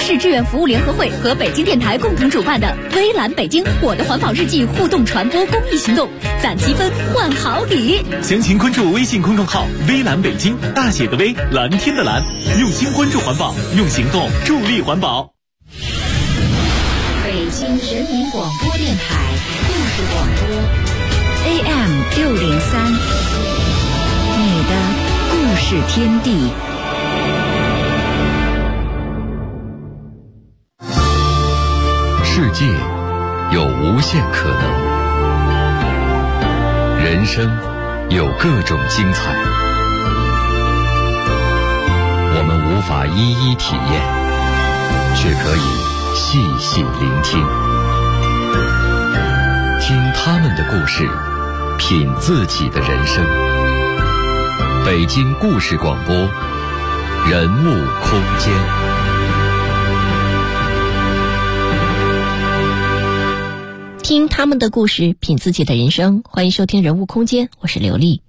市志愿服务联合会和北京电台共同主办的微蓝北京我的环保日记互动传播公益行动，攒积分换好礼。 详情关注微信公众号微蓝北京，大写的微，蓝天的蓝，用心关注环保，用行动助力环保。 北京人民广播电台故事广播 AM603，你的故事天地。 世界有无限可能，人生有各种精彩，我们无法一一体验，却可以细细聆听，听他们的故事，品自己的人生。北京故事广播，人物空间。 听他们的故事，品自己的人生。欢迎收听人物空间，我是刘丽。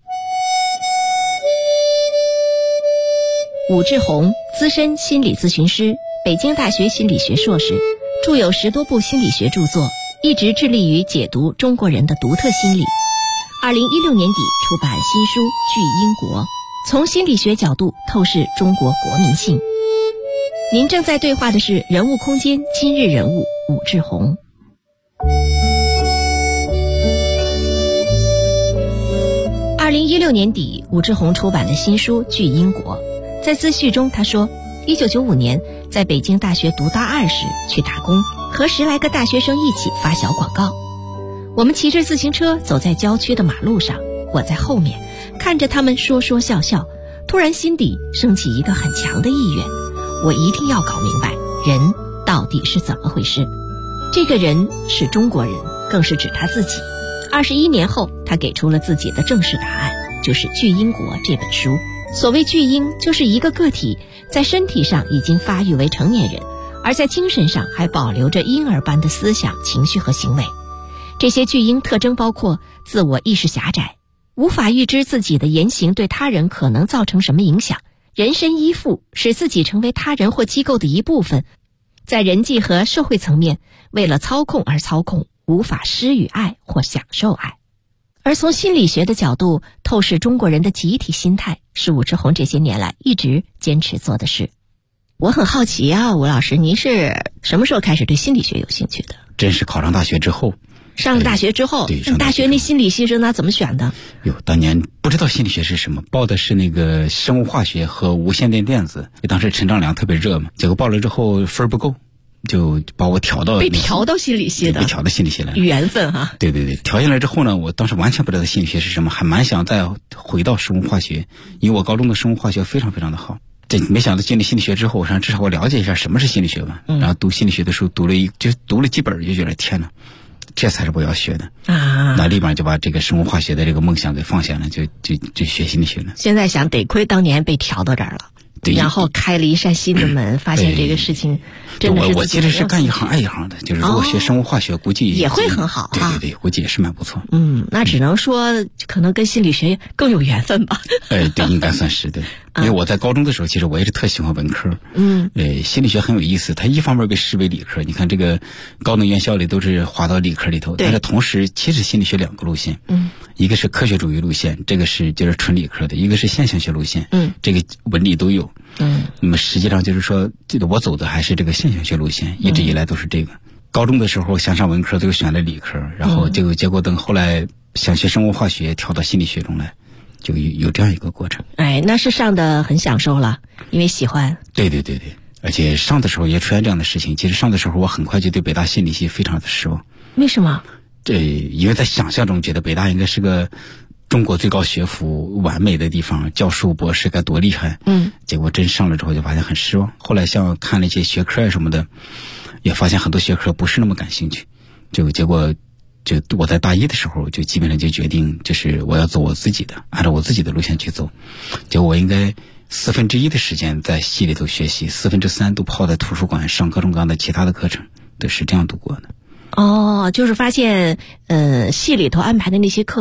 武志红，资深心理咨询师，北京大学心理学硕士，著有10多部心理学著作，一直致力于解读中国人的独特心理。2016年底出版新书《巨婴国》，从心理学角度透视中国国民性。您正在对话的是人物空间今日人物武志红。2016年底，武志红出版了新书《巨婴国》。在自序中他说，1995年在北京大学读大2时去打工，和10来个大学生一起发小广告。我们骑着自行车走在郊区的马路上，我在后面看着他们说说笑笑，突然心底升起一个很强的意愿，我一定要搞明白人到底是怎么回事。这个人是中国人，更是指他自己。21年后，他给出了自己的正式答案，就是《巨婴国》这本书。所谓巨婴，就是一个个体在身体上已经发育为成年人，而在精神上还保留着婴儿般的思想、情绪和行为。这些巨婴特征包括自我意识狭窄，无法预知自己的言行对他人可能造成什么影响；人身依附，使自己成为他人或机构的一部分；在人际和社会层面，为了操控而操控，无法施予爱或享受爱。而从心理学的角度透视中国人的集体心态，是武志红这些年来一直坚持做的事。我很好奇啊，吴老师，您是什么时候开始对心理学有兴趣的？ 真是考上大学之后。 上了大学之后， 对， 大学那心理系是那怎么选的？ 当年不知道心理学是什么，报的是那个生物化学和无线电子，当时陈章良特别热嘛，结果报了之后分不够，就把我被调到心理系的，被调到心理系来了。 缘分哈。 对，调下来之后呢，我当时完全不知道心理学是什么，还蛮想再回到生物化学，因为我高中的生物化学非常非常的好。这没想到进了心理学之后，我想至少我了解一下什么是心理学吧。然后读心理学的书读了几本，就觉得天哪，这才是我要学的啊！那立马就把这个生物化学的这个梦想给放下了，就学心理学了。 现在想，得亏当年被调到这儿了。对，然后开了一扇新的门，发现这个事情真的是我其实是干一行爱一行的，就是如果学生物化学，估计也会很好啊。 对，估计也是蛮不错。 那只能说可能跟心理学更有缘分吧。 对，应该算是对。因为我在高中的时候，其实我也是特喜欢文科。心理学很有意思，它一方面被视为理科，你看这个高等院校里都是划到理科里头，但是同时其实心理学2个路线。一个是科学主义路线，这个是就是纯理科的；一个是现象学路线，这个文理都有。那么实际上就是说，我走的还是这个现象学路线，一直以来都是这个。高中的时候想上文科，就选了理科，然后结果等后来想学生物化学，跳到心理学中来。就有这样一个过程。 那是上的很享受了，因为喜欢。对， 而且上的时候也出现这样的事情。其实上的时候我很快就对北大心理系非常的失望。 为什么？ 因为在想象中觉得北大应该是个中国最高学府完美的地方，教授博士该多厉害。结果真上了之后就发现很失望。后来像看了一些学科什么的，也发现很多学科不是那么感兴趣。结果我在大1的时候就基本上就决定，就是我要走我自己的，按照我自己的路线去走。结果我应该1/4的时间在系里头学习，3/4都泡在图书馆上各种各样的其他的课程，都是这样度过的。 就是发现系里头安排的那些课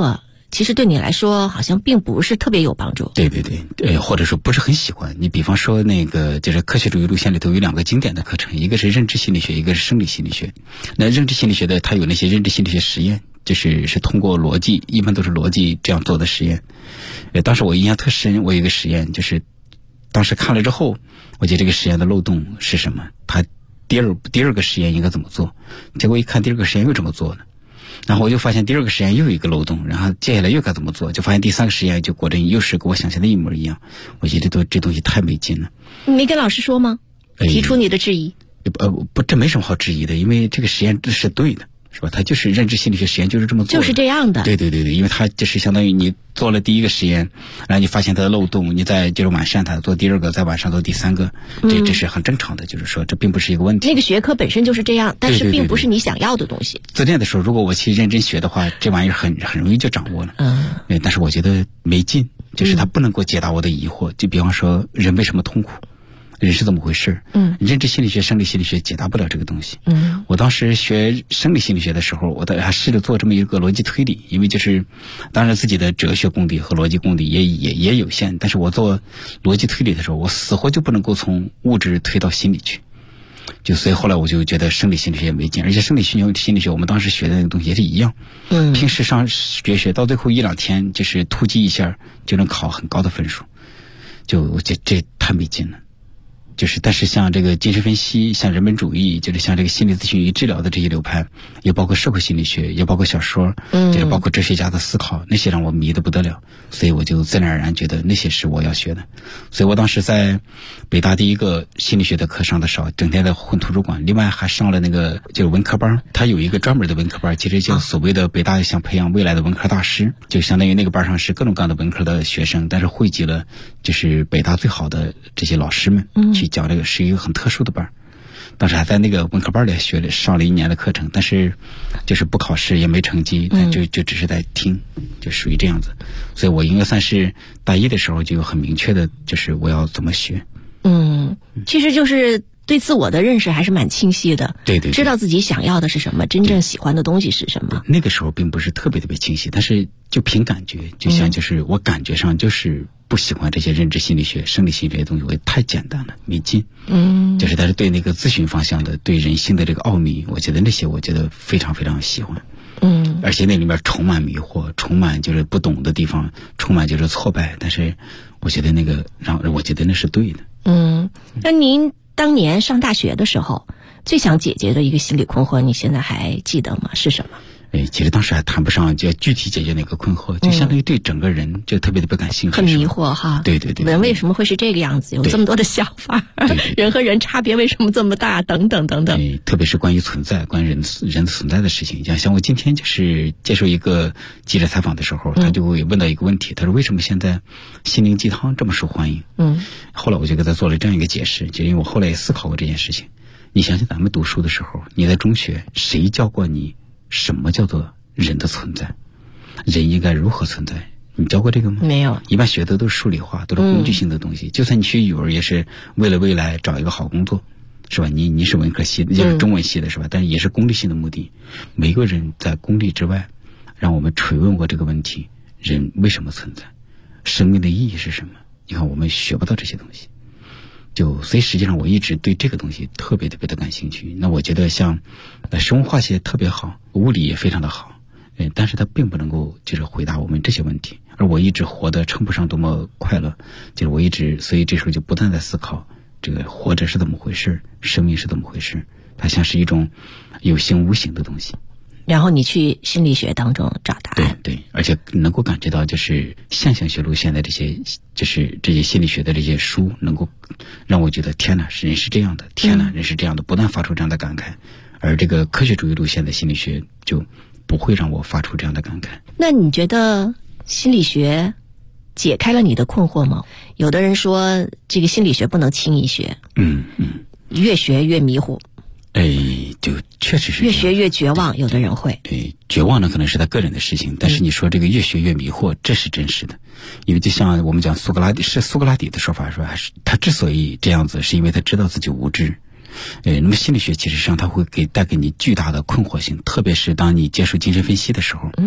其实对你来说好像并不是特别有帮助。 对对对，或者说不是很喜欢。你比方说那个就是科学主义路线里头有2个经典的课程，一个是认知心理学，一个是生理心理学。那认知心理学的它有那些认知心理学实验，就是通过逻辑，一般都是逻辑这样做的实验。当时我印象特深，我有一个实验，就是当时看了之后，我觉得这个实验的漏洞是什么？它第二个实验应该怎么做？结果一看第2个实验又这么做呢，然后我就发现第2个实验又有一个漏洞，然后接下来又该怎么做？就发现第3个实验就果真又是跟我想象的一模一样。我觉得这东西太没劲了。 你没跟老师说吗？提出你的质疑？ 不，这没什么好质疑的，因为这个实验是对的，是吧？它就是认知心理学实验就是这么做的， 就是这样的。 对对对对，因为它就是相当于你做了第1个实验，然后你发现它的漏洞，你再就是完善它，做第2个，再完善做第3个，这是很正常的，就是说这并不是一个问题。 那个学科本身就是这样，但是并不是你想要的东西。 自恋的时候，如果我去认真学的话，这玩意儿很容易就掌握了。但是我觉得没劲，就是它不能够解答我的疑惑。就比方说，人为什么痛苦？人是怎么回事？认知心理学、生理心理学解答不了这个东西。我当时学生理心理学的时候，我还试着做这么一个逻辑推理，因为就是当然自己的哲学功底和逻辑功底也有限，但是我做逻辑推理的时候，我死活就不能够从物质推到心理去。所以后来我就觉得生理心理学也没劲，而且生理心理学我们当时学的那个东西也是一样。平时上学到最后1-2天就是突击一下就能考很高的分数，我觉得这太没劲了。但是像这个精神分析，像人本主义，就是像这个心理咨询与治疗的这些流派，也包括社会心理学，也包括小说，就是包括哲学家的思考，那些让我迷得不得了，所以我就自然而然觉得那些是我要学的。所以我当时在北大第1个心理学的课上的少，整天在混图书馆，另外还上了那个就是文科班，它有一个专门的文科班，其实就所谓的北大想培养未来的文科大师，就相当于那个班上是各种各样的文科的学生，但是汇集了就是北大最好的这些老师们去讲这个，是一个很特殊的班。当时还在那个文科班里上了1年的课程，但是就是不考试也没成绩，但就只是在听，就属于这样子。所以我应该算是大1的时候就有很明确的就是我要怎么学。 其实就是对自我的认识还是蛮清晰的。 对对， 知道自己想要的是什么，真正喜欢的东西是什么。 那个时候并不是特别清晰，但是就凭感觉，就像就是我感觉上就是不喜欢这些认知心理学、生理心理学的东西，我太简单了，没劲。但是对那个咨询方向的，对人性的这个奥秘，我觉得那些我觉得非常非常喜欢。而且那里面充满迷惑，充满就是不懂的地方，充满就是挫败，但是我觉得我觉得那是对的。 那您当年上大学的时候，最想解决的一个心理困惑，你现在还记得吗？是什么？ 其实当时还谈不上就具体解决哪个困惑，就相当于对整个人就特别的不感兴趣， 很迷惑哈。 对对对， 人为什么会是这个样子？有这么多的想法，人和人差别为什么这么大？等等等等。 特别是关于存在、关于人的存在的事情，像我今天就是接受一个记者采访的时候，他就会问到一个问题，他说为什么现在心灵鸡汤这么受欢迎？后来我就给他做了这样一个解释，就因为我后来也思考过这件事情。你想想咱们读书的时候，你在中学谁教过你什么叫做人的存在？人应该如何存在？你教过这个吗？ 没有。 一般学的都是数理化，都是工具性的东西。就算你学语文，也是为了未来找一个好工作，是吧？你是文科系的，就是中文系的，是吧？但是也是功利性的目的。每个人在功利之外，让我们垂问过这个问题：人为什么存在？生命的意义是什么？你看，我们学不到这些东西。所以实际上我一直对这个东西特别的感兴趣。那我觉得像生物化学特别好，物理也非常的好，但是它并不能够就是回答我们这些问题。而我一直活得称不上多么快乐，所以这时候就不断在思考这个活着是怎么回事，生命是怎么回事，它像是一种有形无形的东西。 然后你去心理学当中找答案。 对，而且能够感觉到就是现象学路线的这些心理学的这些书，能够让我觉得天哪，人是这样的，天哪，人是这样的，不断发出这样的感慨。而这个科学主义路线的心理学就不会让我发出这样的感慨。 那你觉得心理学解开了你的困惑吗？有的人说这个心理学不能轻易学，越学越迷糊。 就确实是越学越绝望，有的人会。 绝望呢可能是他个人的事情，但是你说这个越学越迷惑，这是真实的。因为就像我们讲苏格拉底的说法说，还是他之所以这样子，是因为他知道自己无知。那么心理学其实上它会带给你巨大的困惑性，特别是当你接受精神分析的时候，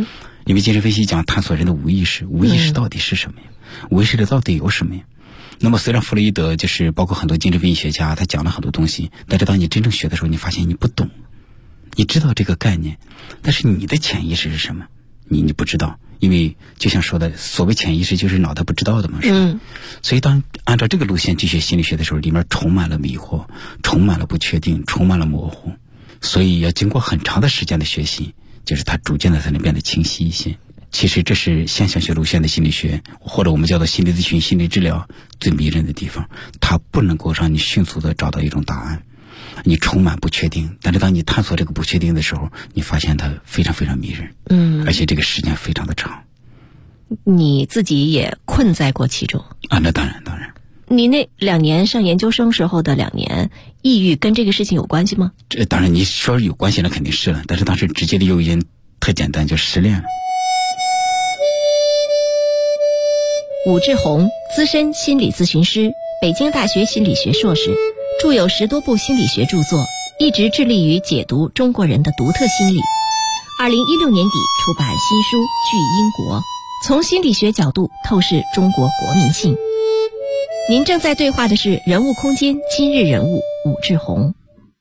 因为精神分析讲探索人的无意识，无意识到底是什么呀？无意识的到底有什么呀？那么虽然弗洛伊德就是包括很多精神分析学家，他讲了很多东西，但是当你真正学的时候，你发现你不懂，你知道这个概念，但是你的潜意识是什么？你不知道，因为就像说的，所谓潜意识就是脑袋不知道的嘛，是吧？所以当按照这个路线去学心理学的时候，里面充满了迷惑，充满了不确定，充满了模糊，所以要经过很长的时间的学习，就是它逐渐的才能变得清晰一些。其实这是现象学路线的心理学，或者我们叫做心理咨询、心理治疗最迷人的地方，它不能够让你迅速的找到一种答案，你充满不确定，但是当你探索这个不确定的时候，你发现它非常非常迷人，而且这个时间非常的长。 你自己也困在过其中啊？那当然。 你那2年上研究生时候的2年抑郁跟这个事情有关系吗？ 这当然，你说有关系那肯定是了，但是当时直接的诱因特简单，就失恋了。 武志红，资深心理咨询师，北京大学心理学硕士，著有10多部心理学著作，一直致力于解读中国人的独特心理。2016年底出版新书《巨婴国》，从心理学角度透视中国国民性。您正在对话的是人物空间今日人物武志红。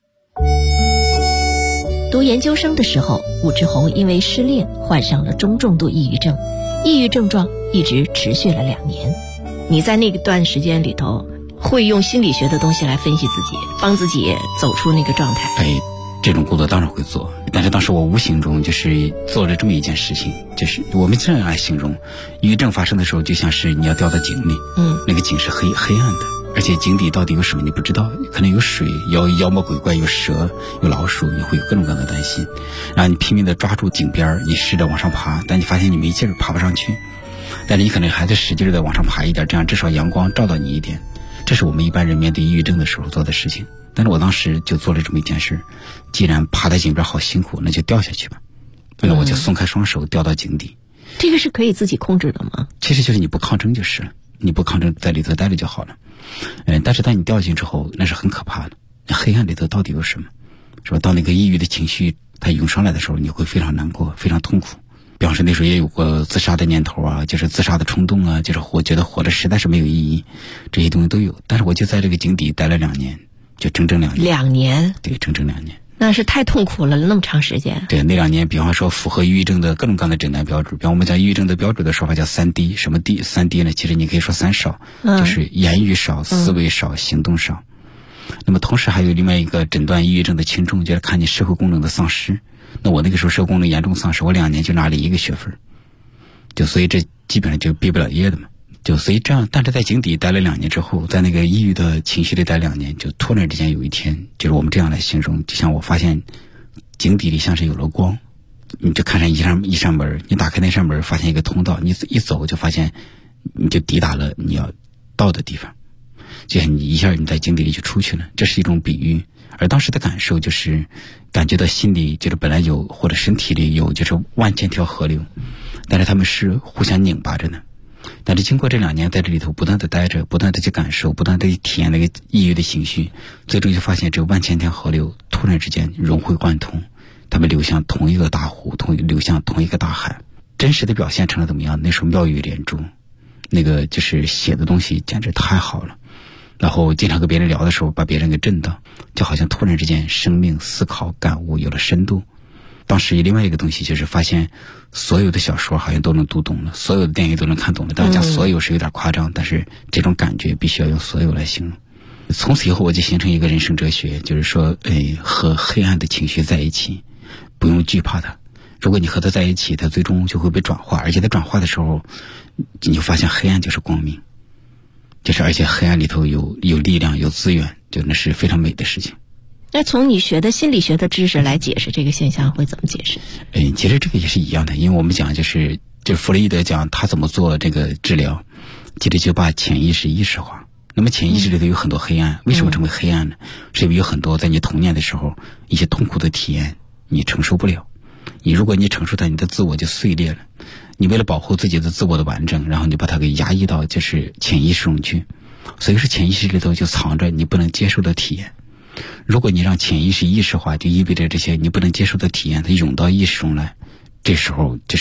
读研究生的时候，武志红因为失恋患上了中重度抑郁症，抑郁症状一直持续了2年。你在那段时间里头会用心理学的东西来分析自己，帮自己走出那个状态？ 这种工作当然会做，但是当时我无形中就是做了这么一件事情，就是我们这样来形容，抑郁症发生的时候就像是你要掉到井里，那个井是黑暗的，而且井底到底有什么你不知道，可能有水，有妖魔鬼怪，有蛇，有老鼠，你会有各种各样的担心，然后你拼命的抓住井边，你试着往上爬，但你发现你没劲儿，爬不上去，但是你可能还得使劲的往上爬一点，这样至少阳光照到你一点。这是我们一般人面对抑郁症的时候做的事情。但是我当时就做了这么一件事，既然爬在井边好辛苦，那就掉下去吧。那我就松开双手掉到井底。 这个是可以自己控制的吗？ 其实就是你不抗争就是了，你不抗争在里头待着就好了。但是当你掉进之后，那是很可怕的。黑暗里头到底有什么？是吧？当那个抑郁的情绪它涌上来的时候，你会非常难过，非常痛苦。比方说那时候也有过自杀的念头啊，就是自杀的冲动啊，就是我觉得活着实在是没有意义，这些东西都有。但是我就在这个井底待了2年，就整整2年。2 年？ 对，整整2年。 那是太痛苦了，那么长时间。 对，那2年，比方说符合抑郁症的各种各样的诊断标准，比方我们讲抑郁症的标准的说法叫3D， 什么 D？3D 呢？其实你可以说3少，就是言语少、思维少、行动少。那么同时还有另外一个诊断抑郁症的轻重，就是看你社会功能的丧失。那我那个时候社会功能严重丧失，我2年就拿了1个学分，就所以这基本上就毕不了业的嘛。就所以这样，但是在井底待了2年之后，在那个抑郁的情绪里待2年，就突然之间有一天，就是我们这样来形容，就像我发现井底里像是有了光，你就看上一扇门，你打开那扇门，发现一个通道，你一走就发现你就抵达了你要到的地方，就像你一下你在井底里就出去了，这是一种比喻。而当时的感受就是感觉到心里就是本来有或者身体里有就是万千条河流，但是他们是互相拧巴着呢。但是经过这2年在这里头不断的待着，不断的去感受，不断的体验那个抑郁的情绪，最终就发现这万千条河流突然之间融会贯通，他们流向同一个大湖，流向同一个大海。真实的表现成了怎么样？那时候妙语连珠，那个就是写的东西简直太好了。然后经常跟别人聊的时候把别人给震到，就好像突然之间生命思考感悟有了深度。当时另外一个东西就是发现所有的小说好像都能读懂了，所有的电影都能看懂了。当然讲所有是有点夸张，但是这种感觉必须要用所有来形容。从此以后我就形成一个人生哲学，就是说和黑暗的情绪在一起，不用惧怕它。如果你和它在一起，它最终就会被转化，而且它转化的时候你就发现黑暗就是光明，就是而且黑暗里头有力量有资源，就那是非常美的事情。 那从你学的心理学的知识来解释这个现象会怎么解释？ 其实这个也是一样的，因为我们讲就是弗洛伊德讲他怎么做这个治疗，其实就把潜意识意识化。那么潜意识里头有很多黑暗，为什么成为黑暗呢？是因为有很多在你童年的时候一些痛苦的体验你承受不了，如果你承受它，你的自我就碎裂了。你为了保护自己的自我的完整，然后你把它给压抑到就是潜意识中去，所以说潜意识里头就藏着你不能接受的体验。如果你让潜意识意识化，就意味着这些你不能接受的体验它涌到意识中来，这时候就是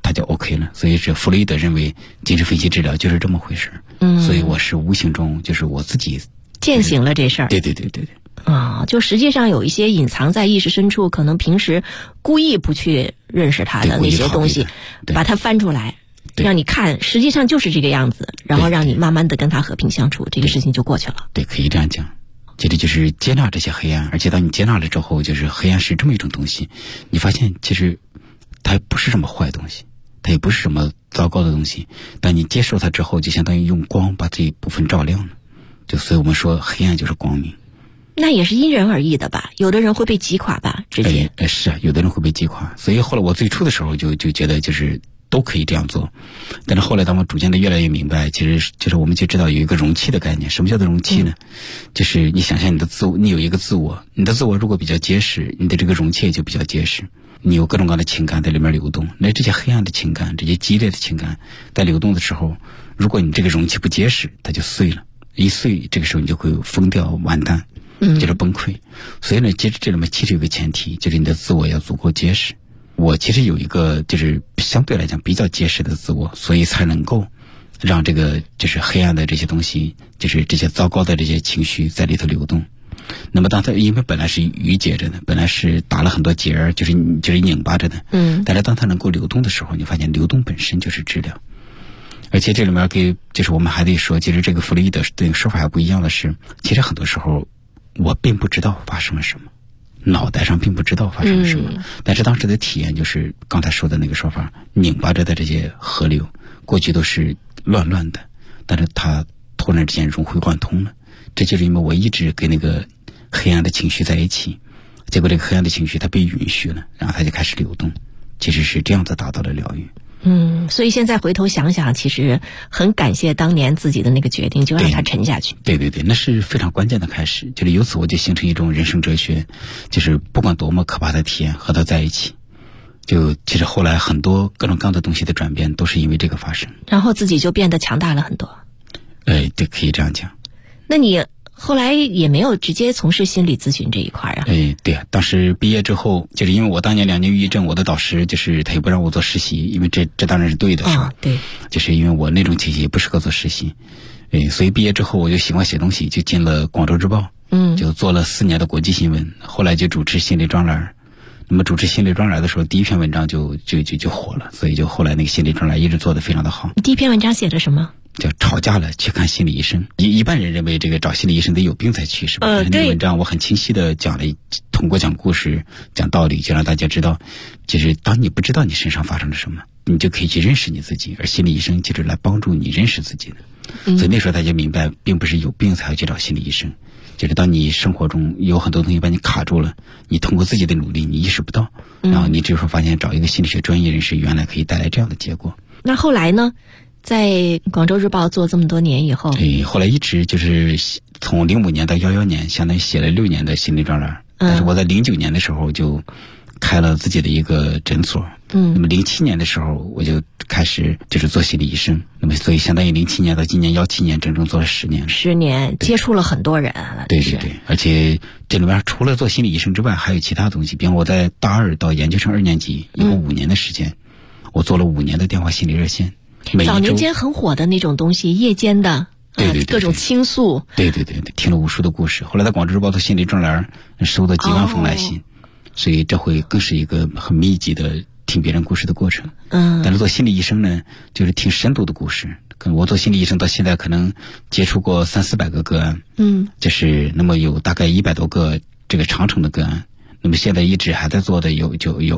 他就 OK 了。所以这弗洛伊德认为精神分析治疗就是这么回事。所以我是无形中就是我自己践行了这事儿。 对。 就实际上有一些隐藏在意识深处，可能平时故意不去认识它的那些东西，把它翻出来，让你看，实际上就是这个样子，然后让你慢慢的跟它和平相处，这个事情就过去了。 对，可以这样讲。接着就是接纳这些黑暗，而且当你接纳了之后，就是黑暗是这么一种东西，你发现其实它也不是什么坏东西，它也不是什么糟糕的东西。当你接受它之后，就相当于用光把这一部分照亮了。就所以我们说黑暗就是光明。 那也是因人而异的吧，有的人会被击垮吧，直接。 是啊，有的人会被击垮。所以后来我最初的时候就觉得就是都可以这样做，但是后来当我逐渐的越来越明白，其实就是我们就知道有一个容器的概念。什么叫做容器呢？就是你想象你有一个自我，你的自我如果比较结实，你的这个容器也就比较结实，你有各种各样的情感在里面流动。那这些黑暗的情感，这些激烈的情感在流动的时候，如果你这个容器不结实，它就碎了，一碎这个时候你就会疯掉，完蛋，就是崩溃。所以呢，接着这里面其实有个前提，就是你的自我要足够结实。我其实有一个就是相对来讲比较结实的自我，所以才能够让这个就是黑暗的这些东西，就是这些糟糕的这些情绪在里头流动。那么当它因为本来是郁结着的，本来是打了很多结儿，就是拧巴着的，但是当它能够流动的时候，你发现流动本身就是治疗。而且这里面就是我们还得说，其实这个弗洛伊德对说法还不一样的是，其实很多时候我并不知道发生了什么，脑袋上并不知道发生了什么，但是当时的体验就是刚才说的那个说法，拧巴着的这些河流，过去都是乱乱的，但是它突然之间融会贯通了。这就是因为我一直跟那个黑暗的情绪在一起，结果这个黑暗的情绪它被允许了，然后它就开始流动，其实是这样子达到了疗愈。 所以现在回头想想，其实很感谢当年自己的那个决定，就让它沉下去。 对，那是非常关键的开始。就是由此我就形成一种人生哲学，就是不管多么可怕的体验，和它在一起。就其实后来很多各种各样的东西的转变，都是因为这个发生。 然后自己就变得强大了很多。 对，可以这样讲。 那你后来也没有直接从事心理咨询这一块啊？ 对啊，当时毕业之后，就是因为我当年2年抑郁症，我的导师就是他也不让我做实习，因为这当然是对的，是吧？ 对， 就是因为我那种情绪也不适合做实习，所以毕业之后我就喜欢写东西，就进了广州日报，就做了4年的国际新闻，后来就主持心理专栏。那么主持心理专栏的时候，第一篇文章就火了，所以就后来那个心理专栏一直做得非常的好。 你第一篇文章写的什么？ 叫吵架了去看心理医生。一般人认为这个找心理医生得有病才去，是吧？那个文章我很清晰的讲了，通过讲故事讲道理，就让大家知道，就是当你不知道你身上发生了什么，你就可以去认识你自己，而心理医生就是来帮助你认识自己的。所以那时候大家明白，并不是有病才要去找心理医生，就是当你生活中有很多东西把你卡住了，你通过自己的努力你意识不到，然后你这时候发现找一个心理学专业人士原来可以带来这样的结果。 那后来呢，在广州日报做这么多年以后， 后来一直就是从05年到11年，相当于写了6年的心理专栏。但是我在09年的时候就开了自己的一个诊所。那么07年的时候我就开始就是做心理医生。那么所以相当于07年到今年17年，整整做了10年。 10年接触了很多人。 对，而且这里面除了做心理医生之外，还有其他东西。比如我在大2到研究生2年级，一共5年的时间，我做了5年的电话心理热线。 早年间很火的那种东西，夜间的， 对， 各种倾诉， 对，听了无数的故事。后来在广州日报做心理专栏，收到几万封来信，所以这回更是一个很密集的听别人故事的过程。但是做心理医生呢，就是听深度的故事。我做心理医生到现在可能接触过300-400个个案，就是那么有大概100多个这个长程的个案。那么现在一直还在做的有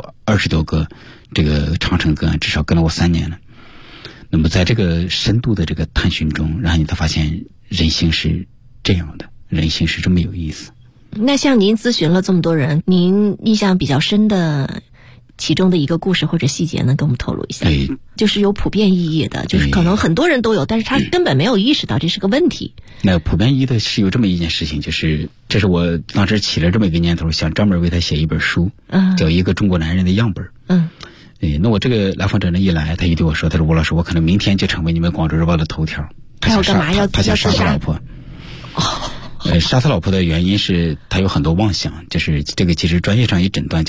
20多个这个长程个案，至少跟了我3年了。那么在这个深度的这个探寻中，然后你才发现人性是这样的，人性是这么有意思。 那像您咨询了这么多人，您印象比较深的其中的一个故事或者细节能给我们透露一下？就是有普遍意义的，就是可能很多人都有，但是他根本没有意识到这是个问题。那普遍意义的是有这么一件事情，就是这是我当时起了这么一个念头，想专门为他写一本书，叫《一个中国男人的样本》。那我这个来访者呢一来，他一对我说，他说吴老师，我可能明天就成为你们广州日报的头条。 他要干嘛？ 他想杀他老婆。杀他老婆的原因是他有很多妄想，就是这个其实专业上一诊断叫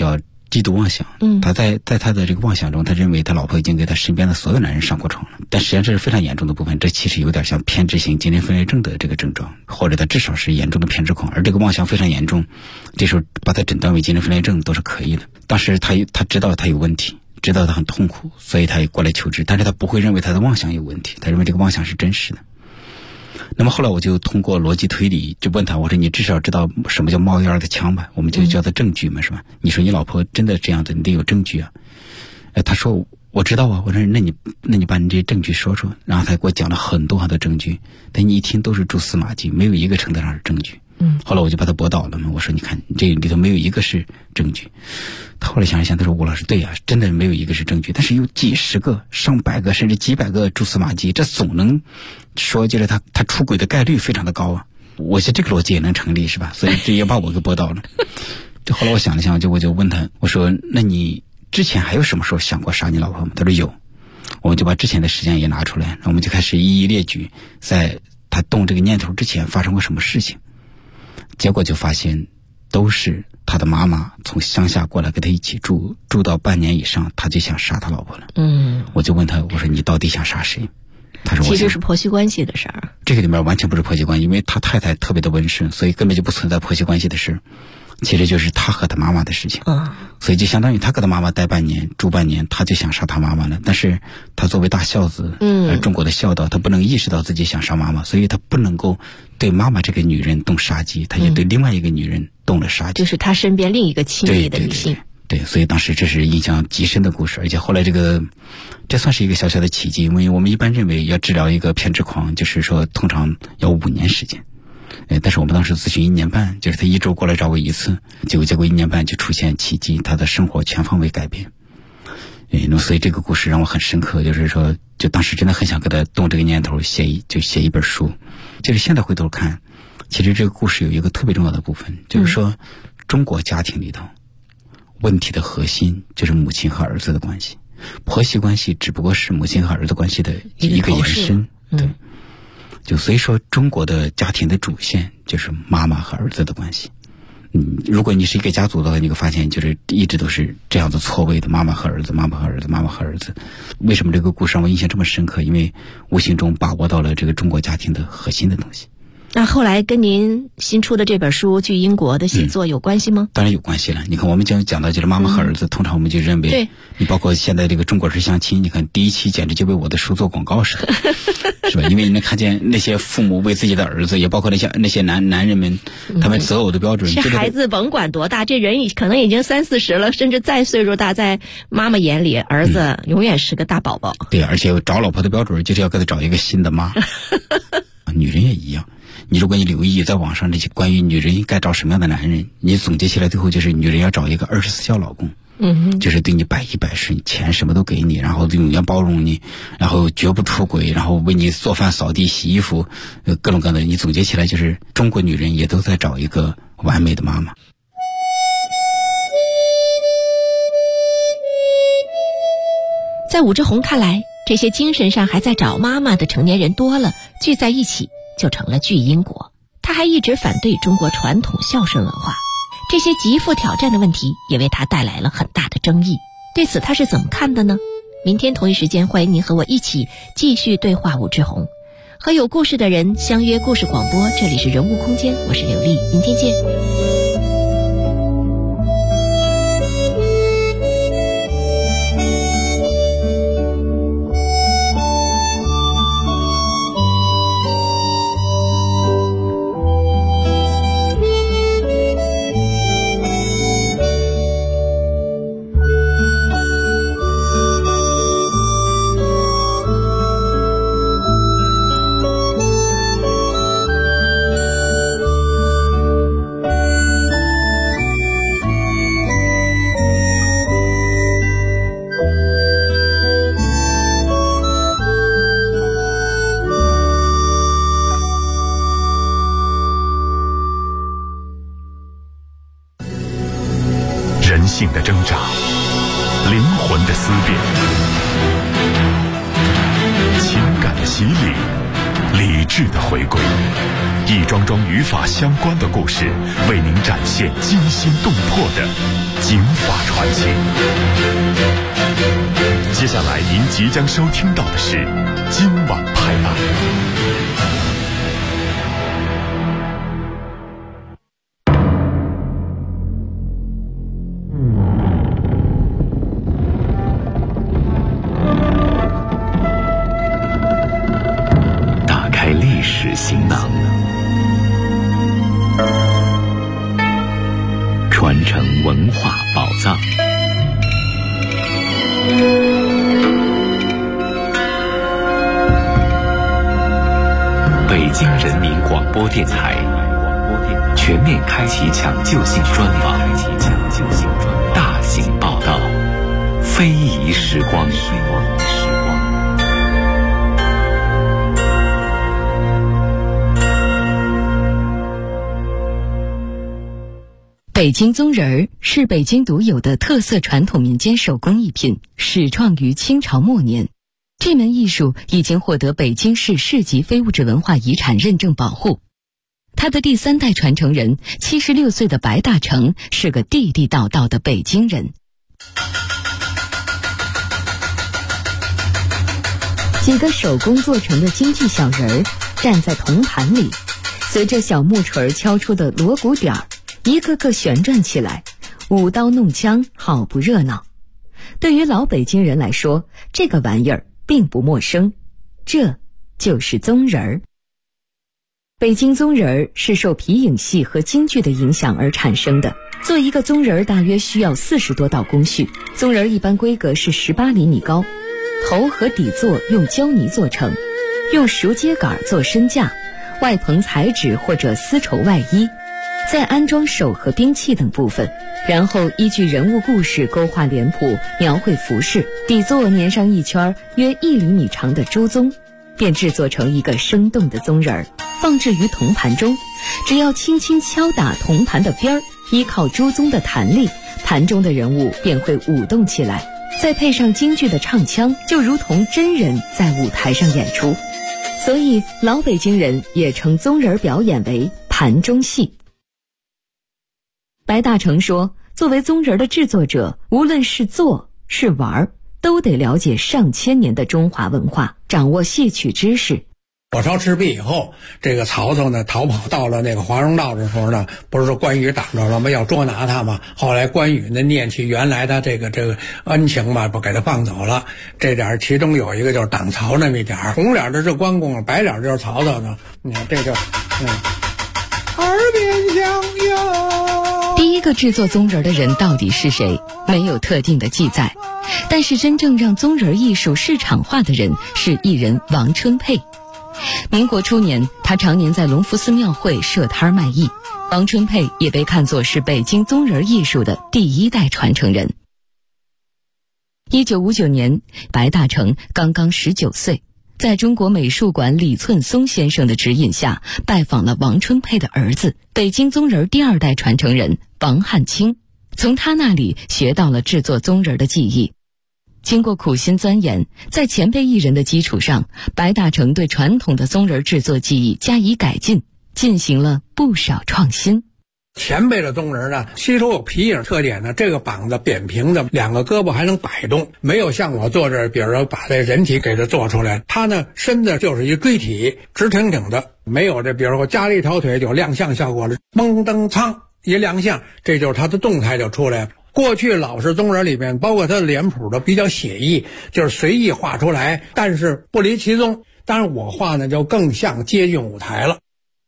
极度妄想。他在他的这个妄想中，他认为他老婆已经给他身边的所有男人上过床了，但实际上这是非常严重的部分，这其实有点像偏执型精神分裂症的这个症状，或者他至少是严重的偏执狂，而这个妄想非常严重，这时候把他诊断为精神分裂症都是可以的。当时他知道他有问题，知道他很痛苦，所以他也过来求治，但是他不会认为他的妄想有问题，他认为这个妄想是真实的。那么后来我就通过逻辑推理就问他，我说你至少知道什么叫冒烟的枪吧，我们就叫它证据嘛，是吧？你说你老婆真的这样子，你得有证据啊。他说我知道啊。我说那你把你这些证据说说。然后他给我讲了很多证据，但你一听都是蛛丝马迹，没有一个称得上是证据。后来我就把他驳倒了嘛，我说你看这里头没有一个是证据。他后来想一想，他说吴老师对啊，真的没有一个是证据，但是有几十个、上百个甚至几百个蛛丝马迹，这总能说就是他出轨的概率非常的高啊。我觉得这个逻辑也能成立，是吧？所以这也把我给驳倒了。就后来我想了想，我就问他，我说那你之前还有什么时候想过杀你老婆吗？他说有。我们就把之前的时间也拿出来，我们就开始一一列举在他动这个念头之前发生过什么事情。结果就发现都是他的妈妈从乡下过来跟他一起住到半年以上，他就想杀他老婆了。我就问他，我说你到底想杀谁？他说其实是婆媳关系的事儿。这个里面完全不是婆媳关系，因为他太太特别的温顺，所以根本就不存在婆媳关系的事，其实就是他和他妈妈的事情。所以就相当于他和他妈妈待半年住半年，他就想杀他妈妈了。但是他作为大孝子，中国的孝道，他不能意识到自己想杀妈妈，所以他不能够对妈妈这个女人动杀机，他也对另外一个女人动了杀机， 就是他身边另一个亲密的女性。 对，所以当时这是印象极深的故事，而且后来这算是一个小小的奇迹，因为我们一般认为要治疗一个偏执狂，就是说通常要5年时间。但是我们当时咨询1年半，就是他1周过来找我一次，结果1年半就出现奇迹，他的生活全方位改变。那么所以这个故事让我很深刻，就是说就当时真的很想给他动这个念头，写一本书。就是现在回头看，其实这个故事有一个特别重要的部分，就是说中国家庭里头问题的核心就是母亲和儿子的关系，婆媳关系只不过是母亲和儿子关系的一个延伸。对，就所以说中国的家庭的主线就是妈妈和儿子的关系。如果你是一个家族的话，你会发现就是一直都是这样子错位的，妈妈和儿子，妈妈和儿子，妈妈和儿子。为什么这个故事让我印象这么深刻？因为无形中把握到了这个中国家庭的核心的东西。 那后来跟您新出的这本书《巨婴国》的写作有关系吗？ 当然有关系了。你看我们讲到就是妈妈和儿子，通常我们就认为，你包括现在这个中国式相亲，你看第一期简直就为我的书做广告似的，是吧？因为你能看见那些父母为自己的儿子，也包括那些男人们，他们择偶的标准。 这孩子甭管多大，这人可能已经30、40了，甚至再岁数大，在妈妈眼里，儿子永远是个大宝宝。 对，而且找老婆的标准就是要给他找一个新的妈。女人也一样。如果你留意在网上那些关于女人应该找什么样的男人，你总结起来最后就是女人要找一个24孝老公，就是对你百依百顺，钱什么都给你，然后永远包容你，然后绝不出轨，然后为你做饭扫地洗衣服，各种各样的。你总结起来就是中国女人也都在找一个完美的妈妈。 在武志红看来，这些精神上还在找妈妈的成年人多了，聚在一起就成了巨婴国。他还一直反对中国传统孝顺文化，这些极富挑战的问题也为他带来了很大的争议。对此他是怎么看的呢？明天同一时间，欢迎您和我一起继续对话武志红，和有故事的人相约故事广播。这里是人物空间，我是刘丽，明天见。 人性的挣扎，灵魂的思辨，情感的洗礼， 理智的回归，一桩桩与法相关的故事，为您展现惊心动魄的警法传奇。接下来您即将收听到的是今晚拍案。 打开历史行囊，传承文化宝藏。北京人民广播电台全面开启抢救性专访，大型报道，非遗时光。 北京宗人儿是北京独有的特色传统民间手工艺品，始创于清朝末年。这门艺术已经获得北京市市级非物质文化遗产认证保护。他的第3代传承人76岁的白大成是个地地道道的北京人。几个手工做成的京剧小人儿站在铜盘里，随着小木锤敲出的锣鼓点儿，一个个旋转起来，舞刀弄枪，好不热闹。对于老北京人来说，这个玩意儿并不陌生，这就是宗人儿。北京宗人儿是受皮影戏和京剧的影响而产生的。做一个宗人儿大约需要40多道工序。宗人儿一般规格是18厘米高，头和底座用胶泥做成，用熟秸秆做身架，外棚彩纸或者丝绸外衣，再安装手和兵器等部分，然后依据人物故事勾画脸谱，描绘服饰，底座粘上一圈约1厘米长的朱宗，便制作成一个生动的宗人儿，放置于铜盘中。只要轻轻敲打铜盘的边儿，依靠朱宗的弹力，盘中的人物便会舞动起来，再配上京剧的唱腔，就如同真人在舞台上演出。所以老北京人也称宗人表演为盘中戏。白大成说，作为宗人的制作者，无论是做是玩，都得了解上千年的中华文化，掌握戏曲知识。 火烧赤壁以后，这个曹操呢逃跑到了那个华容道的时候呢，不是说关羽挡着了吗？要捉拿他嘛。后来关羽呢念起原来的这个恩情嘛，不给他放走了。这点其中有一个就是挡曹那么一点，红脸的是关公，白脸就是曹操呢。你看这就耳边响哟。 第一个制作宗人的人到底是谁？没有特定的记载。但是真正让宗人艺术市场化的人是艺人王春佩。民国初年，他常年在隆福寺庙会设摊卖艺。王春佩也被看作是北京宗人艺术的第1代传承人。1959年，白大成刚刚19岁，在中国美术馆李寸松先生的指引下，拜访了王春佩的儿子，北京宗人第2代传承人王汉卿，从他那里学到了制作宗人的技艺。经过苦心钻研，在前辈艺人的基础上，白大成对传统的宗人制作技艺加以改进，进行了不少创新。 前辈的宗人呢，吸收有皮影特点呢，这个膀子扁平的，2个胳膊还能摆动，没有像我做这，比如说把这人体给它做出来，他呢身子就是一锥体，直挺挺的，没有这，比如说加了一条腿就亮相效果了，嘣噔噌一亮相，这就是他的动态就出来了。过去老式宗人里面，包括他的脸谱都比较写意，就是随意画出来，但是不离其宗。当然我画呢就更像接近舞台了。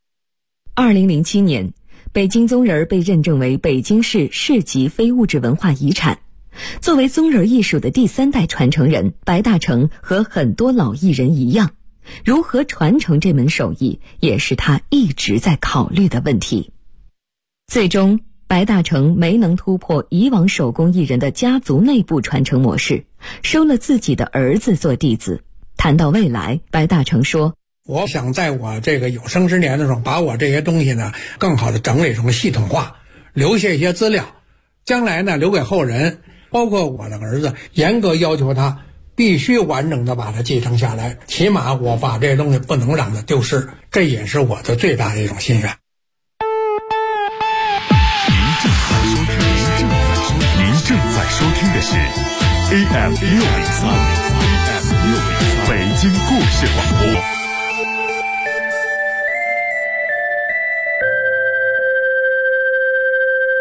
2007年，北京宗人被认证为北京市市级非物质文化遗产。作为宗人艺术的第3代传承人，白大成和很多老艺人一样，如何传承这门手艺，也是他一直在考虑的问题。最终白大成没能突破以往手工艺人的家族内部传承模式，收了自己的儿子做弟子。谈到未来，白大成说， 我想在我这个有生之年的时候，把我这些东西呢更好的整理成系统化，留下一些资料，将来呢留给后人，包括我的儿子，严格要求他必须完整的把它继承下来，起码我把这东西不能让它丢失，这也是我的最大的一种心愿。 您正在收听的是 AM603 北京故事广播。